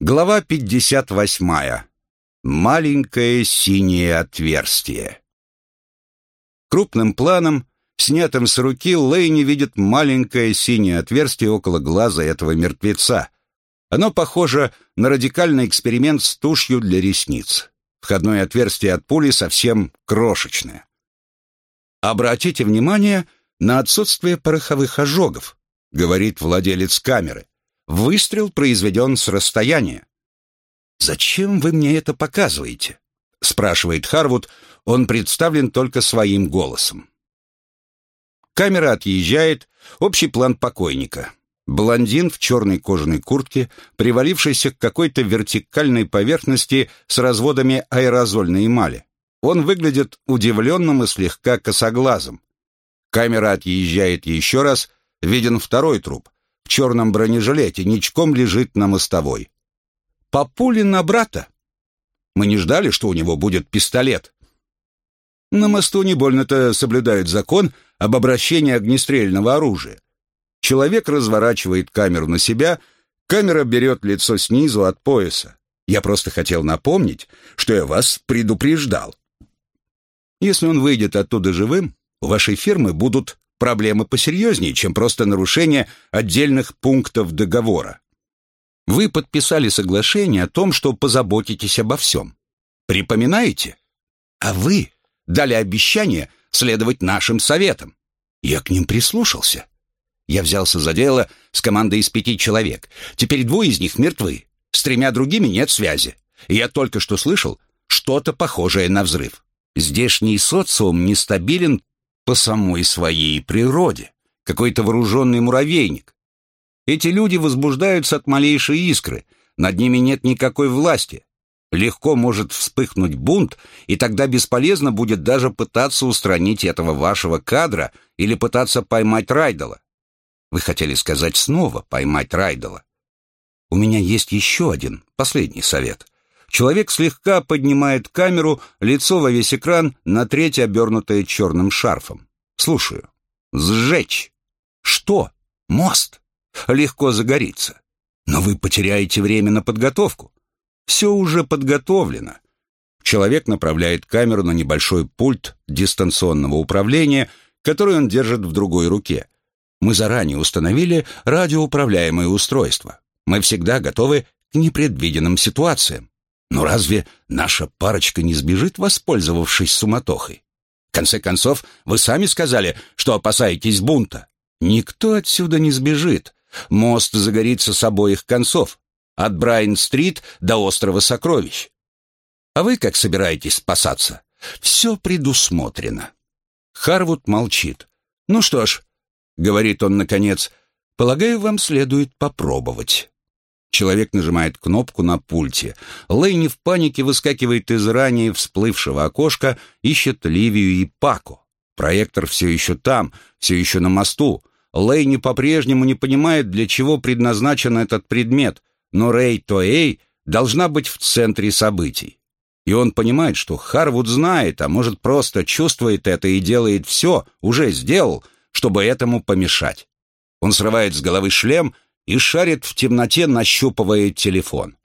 Глава 58. Маленькое синее отверстие. Крупным планом, снятым с руки, Лэйни видит маленькое синее отверстие около глаза этого мертвеца. Оно похоже на радикальный эксперимент с тушью для ресниц. Входное отверстие от пули совсем крошечное. «Обратите внимание на отсутствие пороховых ожогов», — говорит владелец камеры. «Выстрел произведен с расстояния». «Зачем вы мне это показываете?» — спрашивает Харвуд. Он представлен только своим голосом. Камера отъезжает. Общий план покойника. Блондин в черной кожаной куртке, привалившийся к какой-то вертикальной поверхности с разводами аэрозольной эмали. Он выглядит удивленным и слегка косоглазым. Камера отъезжает еще раз. Виден второй труп. В черном бронежилете ничком лежит на мостовой. По пуле на брата. Мы не ждали, что у него будет пистолет. На мосту не больно-то соблюдают закон об обращении огнестрельного оружия. Человек разворачивает камеру на себя, камера берет лицо снизу от пояса. Я просто хотел напомнить, что я вас предупреждал. Если он выйдет оттуда живым, у вашей фирмы будут проблемы посерьезнее, чем просто нарушение отдельных пунктов договора. Вы подписали соглашение о том, что позаботитесь обо всем. Припоминаете? А вы дали обещание следовать нашим советам. Я к ним прислушался. Я взялся за дело с командой из 5 человек. Теперь 2 из них мертвы. С 3 другими нет связи. И я только что слышал что-то похожее на взрыв. Здешний социум нестабилен по самой своей природе. Какой-то вооруженный муравейник. Эти люди возбуждаются от малейшей искры. Над ними нет никакой власти. Легко может вспыхнуть бунт, и тогда бесполезно будет даже пытаться устранить этого вашего кадра или пытаться поймать Райдела. Вы хотели сказать снова поймать Райдела. У меня есть еще один, последний совет. Человек слегка поднимает камеру, лицо во весь экран, на треть обернутое черным шарфом. Слушаю. Сжечь. Что? Мост. Легко загорится. Но вы потеряете время на подготовку. Все уже подготовлено. Человек направляет камеру на небольшой пульт дистанционного управления, который он держит в другой руке. Мы заранее установили радиоуправляемое устройство. Мы всегда готовы к непредвиденным ситуациям. Но разве наша парочка не сбежит, воспользовавшись суматохой? В конце концов, вы сами сказали, что опасаетесь бунта. Никто отсюда не сбежит. Мост загорится с обоих концов, от Брайан-стрит до острова Сокровищ. А вы как собираетесь спасаться? Все предусмотрено. Харвуд молчит. «Ну что ж», — говорит он наконец, — «полагаю, вам следует попробовать». Человек нажимает кнопку на пульте. Лэйни в панике выскакивает из ранее всплывшего окошка, ищет Ливию и Пако. Проектор все еще там, все еще на мосту. Лэйни по-прежнему не понимает, для чего предназначен этот предмет, но Рэй Тоэй должна быть в центре событий. И он понимает, что Харвуд знает, а может просто чувствует это и делает все, уже сделал, чтобы этому помешать. Он срывает с головы шлем и шарит в темноте, нащупывая телефон.